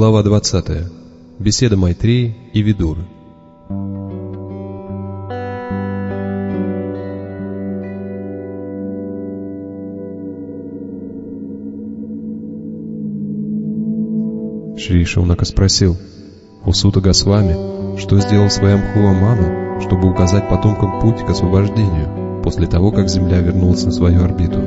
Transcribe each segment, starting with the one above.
Глава 20. Беседа Майтреи и Видуры. Шри Шаунака спросил: «О Сута Госвами, что сделал Сваямбхува Ману, чтобы указать потомкам путь к освобождению, после того, как Земля вернулась на свою орбиту?»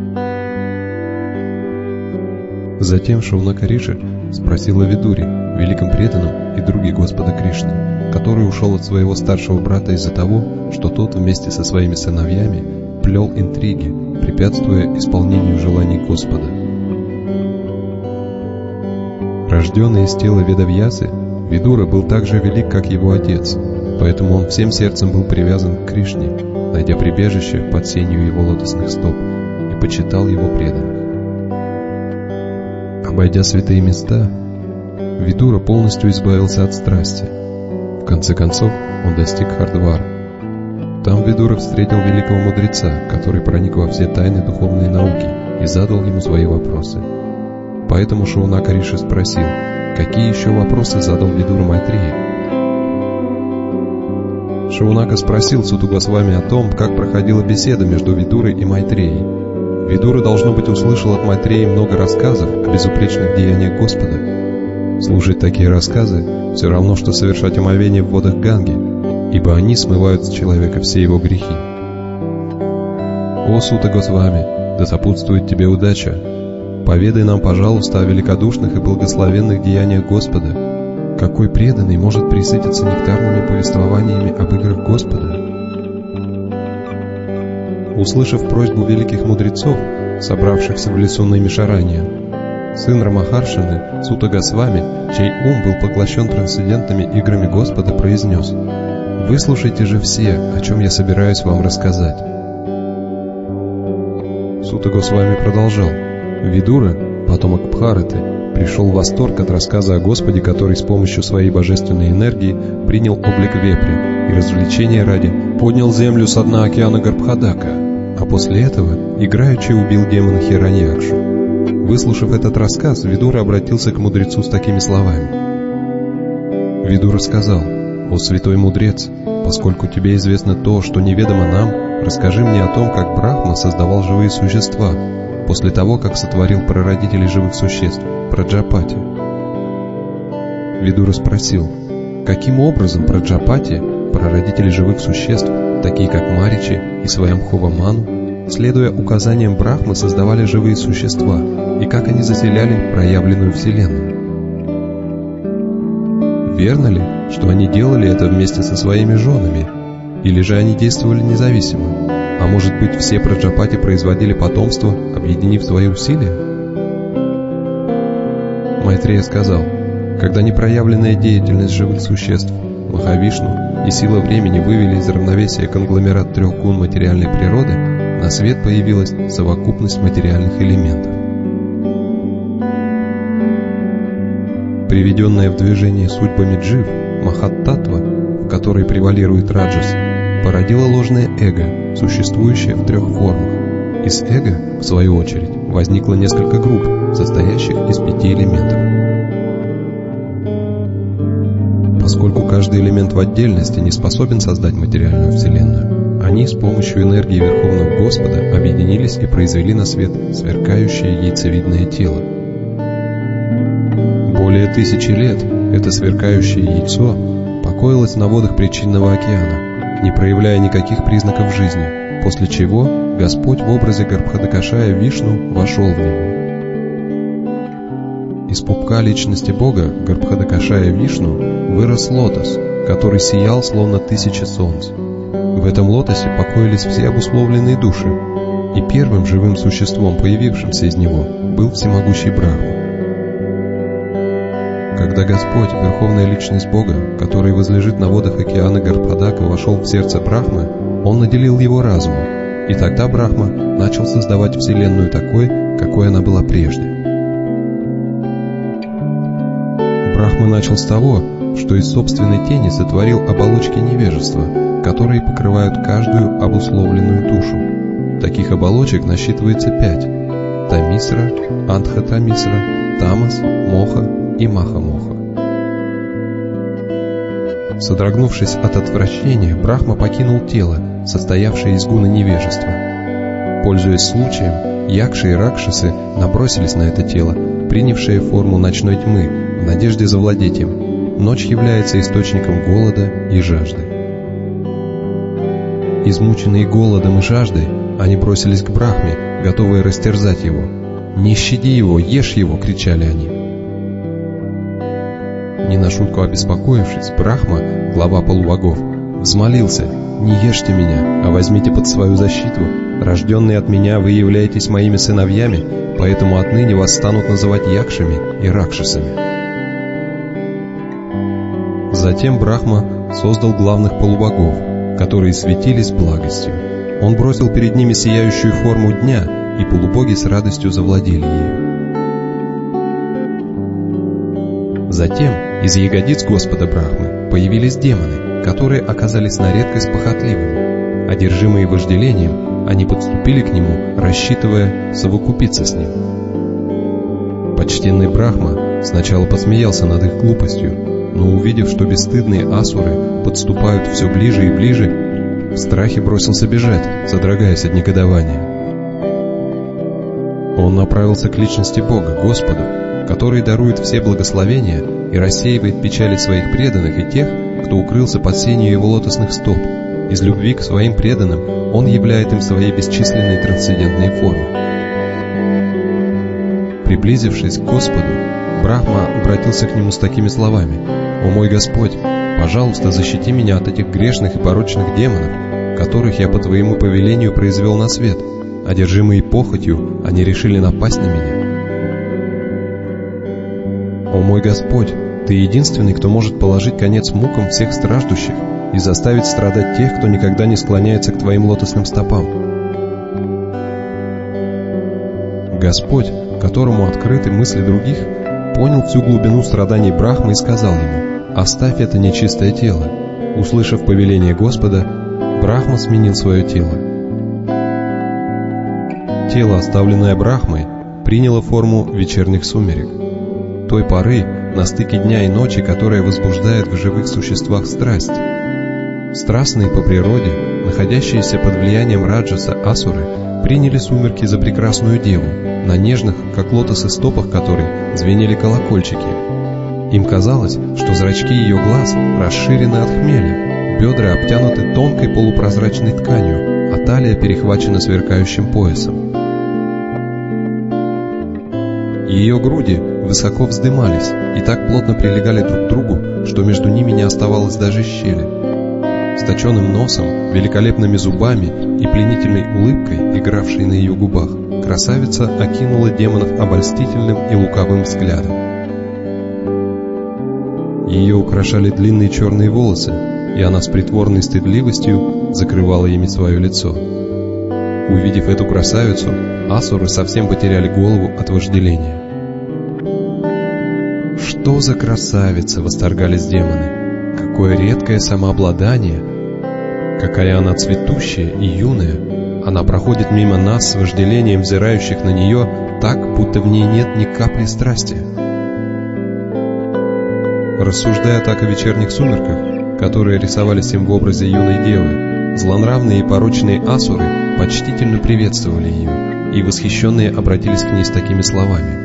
Затем Шаунака Риши спросил о Видуре, великом преданном и друге Господа Кришны, который ушел от своего старшего брата из-за того, что тот вместе со своими сыновьями плел интриги, препятствуя исполнению желаний Господа. Рожденный из тела Ведавьясы, Видура был так же велик, как его отец, поэтому он всем сердцем был привязан к Кришне, найдя прибежище под сенью его лотосных стоп, и почитал его преданных. Обойдя святые места, Видура полностью избавился от страсти. В конце концов, он достиг Хардвара. Там Видура встретил великого мудреца, который проник во все тайны духовной науки и задал ему свои вопросы. Поэтому Шаунака Риши спросил, какие еще вопросы задал Видура Майтреи. Шаунака спросил Суту Госвами о том, как проходила беседа между Видурой и Майтреей. Видура, должно быть, услышал от Майтреи много рассказов о безупречных деяниях Господа. Слушать такие рассказы все равно, что совершать омовение в водах Ганги, ибо они смывают с человека все его грехи. «О Сута Госвами, да сопутствует тебе удача! Поведай нам, пожалуйста, о великодушных и благословенных деяниях Господа. Какой преданный может присытиться нектарными повествованиями об играх Господа?» Услышав просьбу великих мудрецов, собравшихся в лесу Наймишарания, сын Рамахаршины, Сута Госвами, чей ум был поглощен трансцендентными играми Господа, произнес: «Выслушайте же все, о чем я собираюсь вам рассказать». Сута Госвами продолжал: «Видура, потомок Бхараты, пришел в восторг от рассказа о Господе, который с помощью своей божественной энергии принял облик вепря и развлечения ради поднял землю со дна океана Гарбхадака, а после этого играючи убил демона Хираньякшу». Выслушав этот рассказ, Видура обратился к мудрецу с такими словами. Видура сказал: «О святой мудрец, поскольку тебе известно то, что неведомо нам, расскажи мне о том, как Брахма создавал живые существа после того, как сотворил прародителей живых существ, Праджапати». Видура спросил: каким образом Праджапати, прародители живых существ, такие как Маричи и Сваямбхува Ману, следуя указаниям Брахмы, создавали живые существа, и как они заселяли проявленную Вселенную? Верно ли, что они делали это вместе со своими женами, или же они действовали независимо? А может быть, все Праджапати производили потомство, объединив свои усилия? Майтрея сказал: когда непроявленная деятельность живых существ, Махавишну и сила времени вывели из равновесия конгломерат трех гун материальной природы, на свет появилась совокупность материальных элементов. Приведенная в движение судьбами джив, Махат-татва, в которой превалирует раджас, породила ложное эго, существующее в трех формах. Из эго, в свою очередь, возникло несколько групп, состоящих из 5 элементов. Поскольку каждый элемент в отдельности не способен создать материальную Вселенную, они с помощью энергии Верховного Господа объединились и произвели на свет сверкающее яйцевидное тело. Более 1000 лет это сверкающее яйцо покоилось на водах причинного океана, не проявляя никаких признаков жизни, после чего Господь в образе Гарбхадакашая Вишну вошел в него. Из пупка личности Бога Гарбхадакашая Вишну вырос лотос, который сиял словно 1000 солнц. В этом лотосе покоились все обусловленные души, и первым живым существом, появившимся из него, был всемогущий Брахма. Когда Господь, Верховная Личность Бога, который возлежит на водах океана Гарбхадака, вошел в сердце Брахмы, Он наделил его разумом, и тогда Брахма начал создавать Вселенную такой, какой она была прежде. Брахма начал с того, что из собственной тени сотворил оболочки невежества, которые покрывают каждую обусловленную душу. Таких оболочек насчитывается 5: Тамисра, Антха-тамисра, Тамас, Моха и Маха-Моха. Содрогнувшись от отвращения, Брахма покинул тело, состоявшее из гуна невежества. Пользуясь случаем, Якши и Ракшасы набросились на это тело, принявшее форму ночной тьмы, в надежде завладеть им. Ночь является источником голода и жажды. Измученные голодом и жаждой, они бросились к Брахме, готовые растерзать его. «Не щади его, ешь его!» — кричали они. Не на шутку обеспокоившись, Брахма, глава полубогов, взмолился: «Не ешьте меня, а возьмите под свою защиту. Рожденные от меня, вы являетесь моими сыновьями, поэтому отныне вас станут называть Якшами и Ракшасами». Затем Брахма создал главных полубогов, которые светились благостью. Он бросил перед ними сияющую форму дня, и полубоги с радостью завладели ею. Затем из ягодиц Господа Брахмы появились демоны, которые оказались на редкость похотливыми. Одержимые вожделением, они подступили к нему, рассчитывая совокупиться с ним. Почтенный Брахма сначала посмеялся над их глупостью, но увидев, что бесстыдные асуры подступают все ближе и ближе, в страхе бросился бежать, содрогаясь от негодования. Он направился к личности Бога, Господу, который дарует все благословения и рассеивает печали своих преданных и тех, кто укрылся под сенью его лотосных стоп. Из любви к своим преданным он являет им свои бесчисленные трансцендентные формы. Приблизившись к Господу, Брахма обратился к нему с такими словами: «О мой Господь, пожалуйста, защити меня от этих грешных и порочных демонов, которых я по Твоему повелению произвел на свет. Одержимые похотью, они решили напасть на меня. О мой Господь, Ты единственный, кто может положить конец мукам всех страждущих и заставить страдать тех, кто никогда не склоняется к Твоим лотосным стопам. Господь, которому открыты мысли других, понял всю глубину страданий Брахмы и сказал ему: «Оставь это нечистое тело». Услышав повеление Господа, Брахма сменил свое тело. Тело, оставленное Брахмой, приняло форму вечерних сумерек, той поры на стыке дня и ночи, которая возбуждает в живых существах страсть. Страстные по природе, находящиеся под влиянием раджаса асуры, приняли сумерки за прекрасную деву, на нежных, как лотосы, стопах которой звенели колокольчики. Им казалось, что зрачки ее глаз расширены от хмеля, бедра обтянуты тонкой полупрозрачной тканью, а талия перехвачена сверкающим поясом. Ее груди высоко вздымались и так плотно прилегали друг к другу, что между ними не оставалось даже щели. С точенным носом, великолепными зубами и пленительной улыбкой, игравшей на ее губах, красавица окинула демонов обольстительным и лукавым взглядом. Ее украшали длинные черные волосы, и она с притворной стыдливостью закрывала ими свое лицо. Увидев эту красавицу, асуры совсем потеряли голову от вожделения. «Что за красавица!» — восторгались демоны. «Какое редкое самообладание! Какая она цветущая и юная! Она проходит мимо нас с вожделением взирающих на нее так, будто в ней нет ни капли страсти». Рассуждая так о вечерних сумерках, которые рисовались им в образе юной девы, злонравные и порочные асуры почтительно приветствовали ее, и восхищенные обратились к ней с такими словами: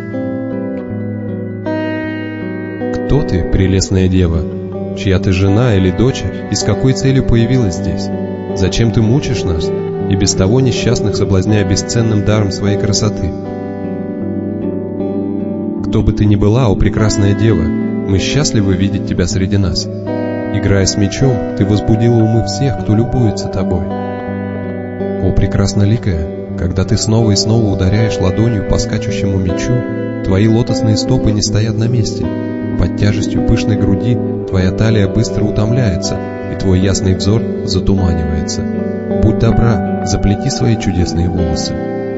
«Кто ты, прелестная дева? Чья ты жена или дочь, и с какой целью появилась здесь? Зачем ты мучишь нас, и без того несчастных соблазняя бесценным даром своей красоты? Кто бы ты ни была, о прекрасная дева, мы счастливы видеть тебя среди нас. Играя с мечом, ты возбудила умы всех, кто любуется тобой. О прекрасноликая, когда ты снова и снова ударяешь ладонью по скачущему мечу, твои лотосные стопы не стоят на месте. Под тяжестью пышной груди твоя талия быстро утомляется, и твой ясный взор затуманивается. Будь добра, заплети свои чудесные волосы».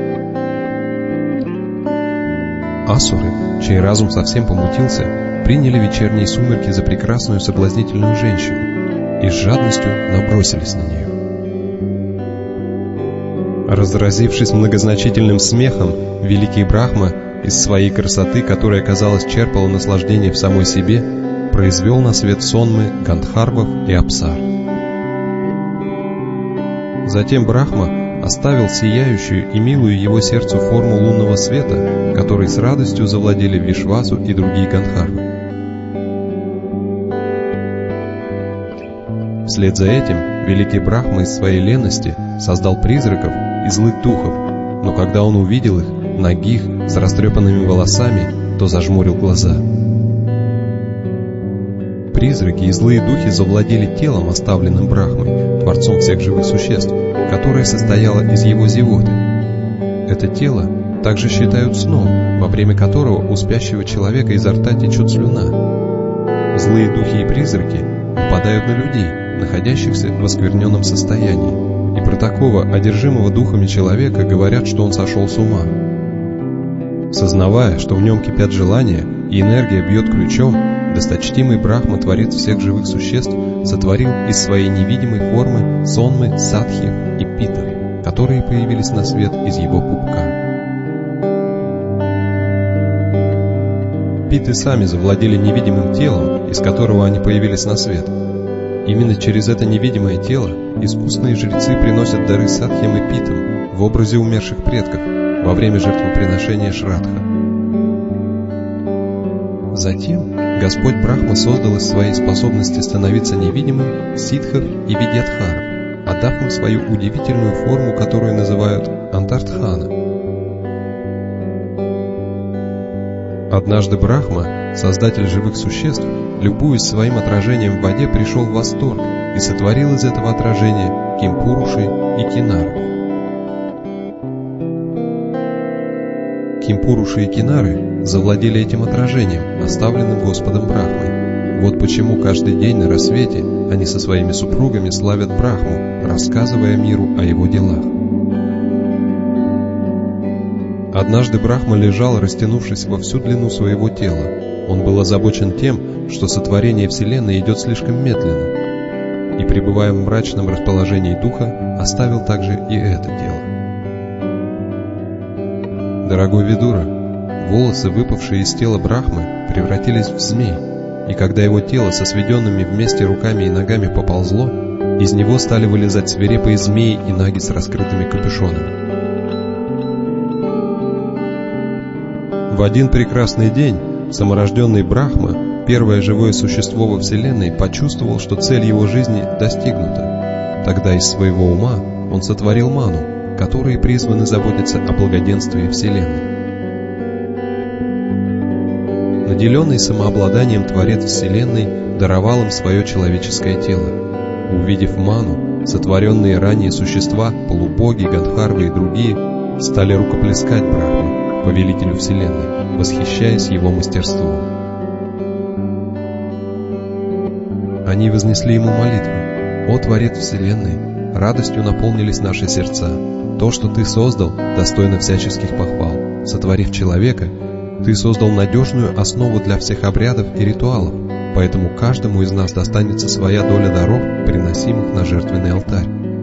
Асуры, чей разум совсем помутился, приняли вечерние сумерки за прекрасную соблазнительную женщину и с жадностью набросились на нее. Разразившись многозначительным смехом, великий Брахма из своей красоты, которая, казалось, черпала наслаждение в самой себе, произвел на свет сонмы Гандхарвов и Апсар. Затем Брахма оставил сияющую и милую его сердцу форму лунного света, которой с радостью завладели Вишвасу и другие Гандхарвы. Вслед за этим великий Брахма из своей лености создал призраков и злых духов, но когда он увидел их, нагих, с растрепанными волосами, то зажмурил глаза. Призраки и злые духи завладели телом, оставленным Брахмой, творцом всех живых существ, которое состояло из его зевоты. Это тело также считают сном, во время которого у спящего человека изо рта течет слюна. Злые духи и призраки нападают на людей, находящихся в оскверненном состоянии, и про такого одержимого духами человека говорят, что он сошел с ума. Сознавая, что в нем кипят желания и энергия бьет ключом, досточтимый Брахма, творец всех живых существ, сотворил из своей невидимой формы сонмы, садхи и питов, которые появились на свет из его пупка. Питы сами завладели невидимым телом, из которого они появились на свет. Именно через это невидимое тело искусные жрецы приносят дары садхьям и питам в образе умерших предков во время жертвоприношения Шрадха. Затем Господь Брахма создал из своей способности становиться невидимым ситхов и видьядхаров, отдав им свою удивительную форму, которую называют Антартхана. Однажды Брахма, создатель живых существ, любуясь своим отражением в воде, пришел в восторг и сотворил из этого отражения Кимпуруши и Кинару. Кимпуруши и Кинары завладели этим отражением, оставленным Господом Брахмой. Вот почему каждый день на рассвете они со своими супругами славят Брахму, рассказывая миру о его делах. Однажды Брахма лежал, растянувшись во всю длину своего тела. Он был озабочен тем, что сотворение Вселенной идет слишком медленно, и, пребывая в мрачном расположении духа, оставил также и это дело. Дорогой Видура, волосы, выпавшие из тела Брахмы, превратились в змей, и когда его тело со сведенными вместе руками и ногами поползло, из него стали вылезать свирепые змеи и наги с раскрытыми капюшонами. В один прекрасный день саморожденный Брахма, первое живое существо во Вселенной, почувствовал, что цель его жизни достигнута. Тогда из своего ума он сотворил ману, которые призваны заботиться о благоденствии Вселенной. Наделенный самообладанием Творец Вселенной даровал им свое человеческое тело. Увидев ману, сотворенные ранее существа, полубоги, гандхарвы и другие, стали рукоплескать Брахме, повелителю Вселенной, восхищаясь его мастерством. Они вознесли ему молитву: «О Творец Вселенной, радостью наполнились наши сердца. То, что Ты создал, достойно всяческих похвал. Сотворив человека, Ты создал надежную основу для всех обрядов и ритуалов, поэтому каждому из нас достанется своя доля даров, приносимых на жертвенный алтарь».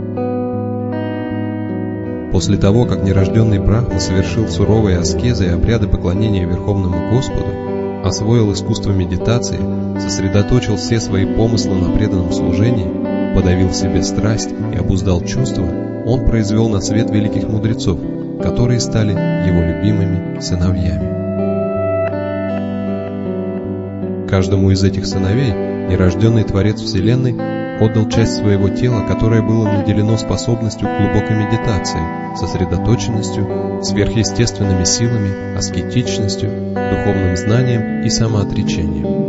После того, как нерожденный Брахма совершил суровые аскезы и обряды поклонения Верховному Господу, освоил искусство медитации, сосредоточил все свои помыслы на преданном служении, подавил в себе страсть и обуздал чувства, он произвел на свет великих мудрецов, которые стали его любимыми сыновьями. Каждому из этих сыновей нерожденный Творец Вселенной отдал часть своего тела, которое было наделено способностью к глубокой медитации, сосредоточенностью, сверхъестественными силами, аскетичностью, духовным знанием и самоотречением.